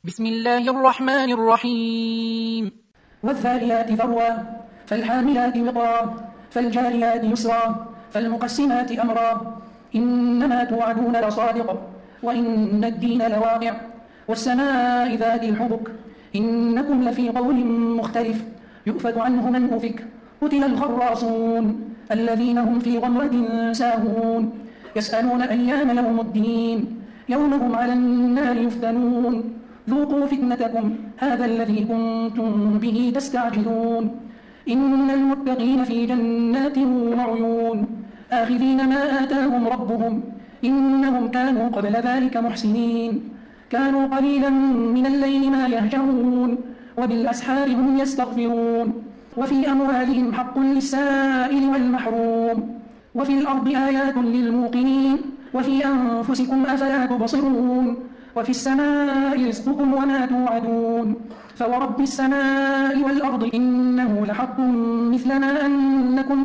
بسم الله الرحمن الرحيم. والذاريات ذروا فالحاملات وقرا فالجاريات يسرا فالمقسمات أمرا إنما توعدون لصادق وإن الدين لواقع والسماء ذات الحبك إنكم لفي قول مختلف يؤفك عنه من أفك قتل الخراصون الذين هم في غمرة ساهون يسألون أيام يوم الدين يوم هم على النار يفتنون ذوقوا فتنتكم هذا الذي كنتم به تستعجلون إن المتقين في جنات وعيون آخذين ما آتاهم ربهم إنهم كانوا قبل ذلك محسنين كانوا قليلا من الليل ما يهجعون وبالأسحار هم يستغفرون وفي أموالهم حق للسائل والمحروم وفي الأرض آيات للموقنين وفي أنفسكم أفلا تبصرون وفي السماء رزقكم وما توعدون فورب السماء والأرض إنه لحق مثل ما أنكم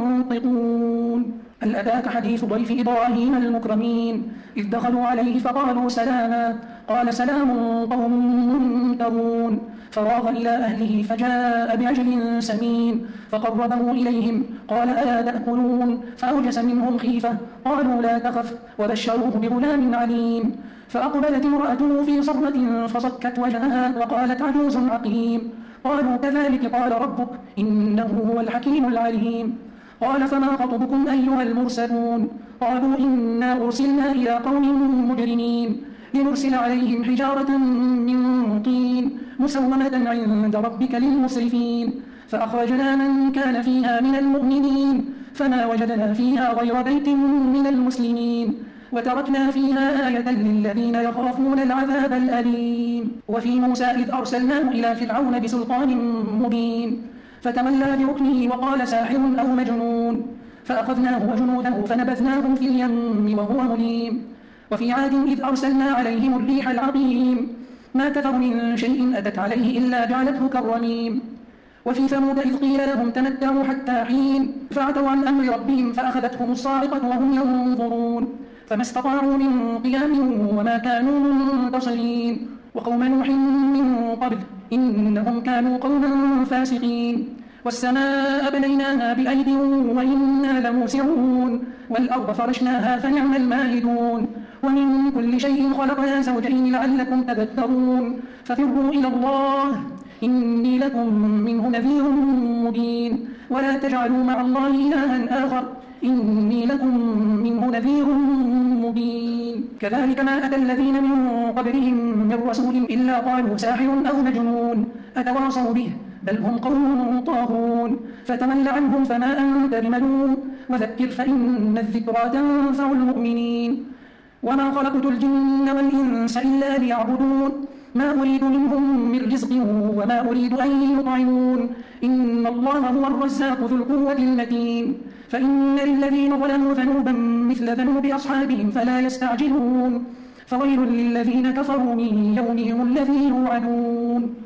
تنطقون هل أتاك حديث ضيف إبراهيم المكرمين إذ دخلوا عليه فقالوا سلاما قال سلام قوم منكرون فراغ إلى أهله فجاء بعجل سمين فقربه إليهم قال ألا تأكلون فأوجس منهم خيفة قالوا لا تخف وبشروه بغلام عليم فأقبلت امرأته في صرة فصكت وجهها وقالت عجوز عقيم قالوا كذلك قال ربك إنه هو الحكيم العليم قال فما خطبكم أيها المرسلون قالوا إنا أرسلنا إلى قوم مجرمين لنرسل عليهم حجارة من طين مسومة عند ربك للمسرفين فأخرجنا من كان فيها من المؤمنين فما وجدنا فيها غير بيت من المسلمين وتركنا فيها آية للذين يخافون العذاب الأليم وفي موسى إذ أرسلناه إلى فرعون بسلطان مبين فتولى بركنه وقال ساحر أو مجنون فأخذناه وجنوده فنبذناهم في اليم وهو مليم وفي عاد إذ أرسلنا عليهم الريح العقيم ما تذر من شيء أتت عليه إلا جعلته كالرميم وفي ثمود إذ قيل لهم تمتعوا حتى حين فعتوا عن أمر ربهم فأخذتهم الصاعقة وهم ينظرون فما استطاعوا من قيام وما كانوا منتصرين وقوم نوح من قبل إنهم كانوا قوما فاسقين والسماء بنيناها بأيد وإنا لموسعون والأرض فرشناها فنعم الماهدون ومن كل شيء خلقنا زوجين لعلكم تذكرون ففروا إلى الله إني لكم منه نذير مبين ولا تجعلوا مع الله إلها آخر إني لكم منه نذير مبين كذلك ما أتى الذين من قبلهم من رسول إلا قالوا ساحر أو مجنون أتواصوا به بل هم قوم طاغون فتول عنهم فما أنت بملوم وذكر فإن الذكرى تنفع المؤمنين وما خلقت الجن والإنس إلا ليعبدون ما أريد منهم من رزق وما أريد أن يطعمون إن الله هو الرزاق ذو القوة المتين فإن للذين ظلموا ذنوبا مثل ذنوب أصحابهم فلا يستعجلون فويل للذين كفروا من يومهم الذي يوعدون